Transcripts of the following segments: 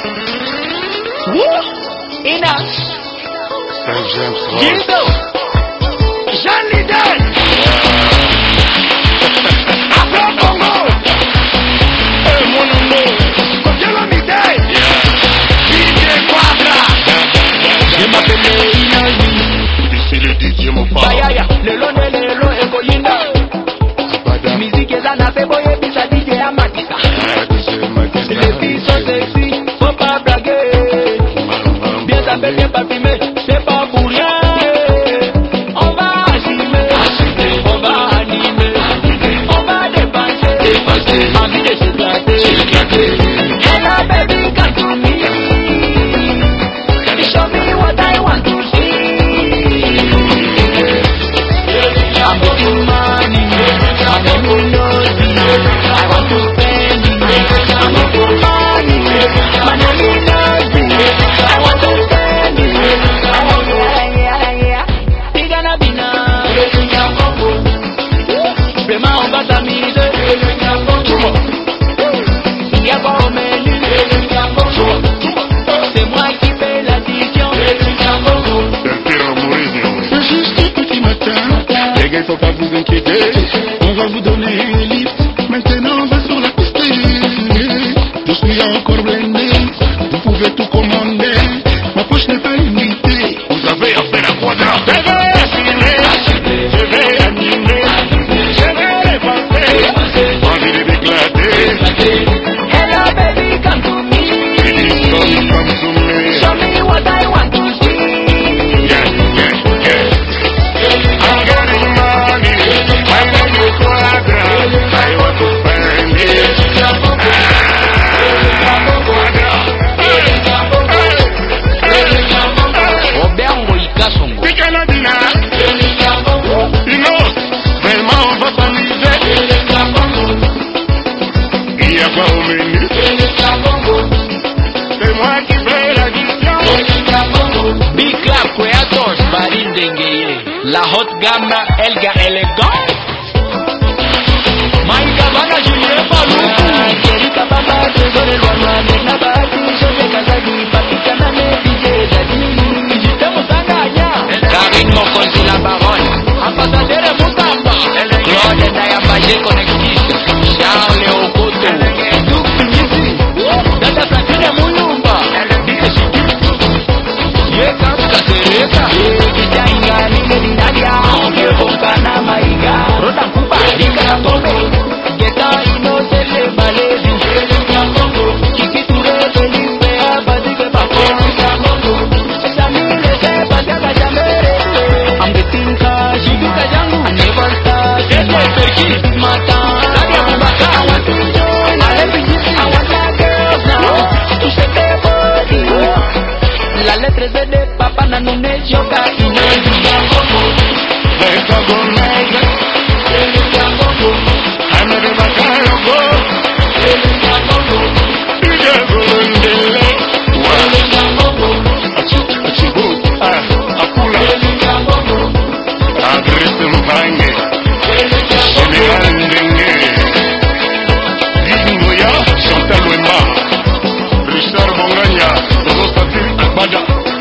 Inas, Saint-James, Gildo, Jean Lidl, Afro Congo, mon amour, Copiolo Midei, DJ Quadra, je m'appelle Inas, ici le DJ Mofa, Bayaya, le lo Ekoyinda, musique est là, n'a fait boyer, puis ça DJ Amatissa, les filles sont sexy, faut pas blaguer, bien tapé, bien parfumé, c'est pas pour rien. On va assumer, on va animer, on va dépenser, envie de s'éclater. Hello baby, come to me, show me what I want to see. I'm getting money, and I'm nosy, I want to spend it. I'm getting money, and I'm nosy, I want to spend it. Tigana bina, vraiment on va s'amuser. Il y a pas au menu, c'est moi qui fais l'addition. Juste petit matin, les gars, faut pas vous inquiéter. On va vous donner un lift. Maintenant, on va sur la piste. Je suis encore blindé. Vous pouvez tout commander. Ma poche n'est pas limitée. Vous avez affaire à Quadra. Je vais assumer, je vais animer, je vais dépenser. Envie de m'éclater. Hello baby, come to me. Come to me. Show me what I want to see. Yeah. I'm getting money. My name is Quadra. I want to spend it. Obiango Ikasongo. Picanadina. You know, vraiment on va s'amuser. Il y a pas au menu. C'est moi qui fais l'addition. Big Club Creators, Paris Dengueye. La haute gamme, Elga Elegant. Maïka Bana Julien Paloukou. Kerika Baba, Trésor et Loana, Negna Bati, José Kazagi, Papi Kanane, DJ Zadi, Justin Moussanganya. Karine Mokonzi la baronne. Ambassadeur Moutamba. Claude Ndayambaje Connectis. Charles Okoto. Duke Misi. Dada Francine Moulumba. Dike Siki. Yeka Kasereka. Kijanga Nile Dinadia. Kebokana Maiga. Roda Kuba. Dika Tombe. Geta Inose Le Balezi. Kiki Ture Felipe Abadike Papo. Samile Seba Jaga Jamere. I'm the thinker. Shibuka Jangu. I never start. Gete Perki. Mata. Nadia Bubaka. I want to join. I want my girls now. To shake their body. La letra Z de Papa Nanune Yoga Inoji. Let's go night. I'm a bacano go. You just go in the lake. Achibu. Akula. Adresse Mbange. Général Ndengue. Vivi Ngoya. Chantal Wemba. Richard Bonganya. Dozo Sati. Akbada.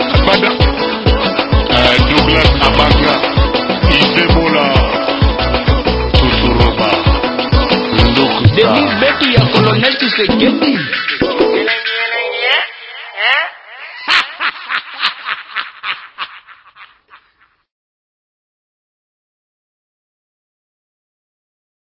Douglas Abanga. Isebola. Tusuroba. Ndokuta. Denise Betty ya Colonel Tshisekedi.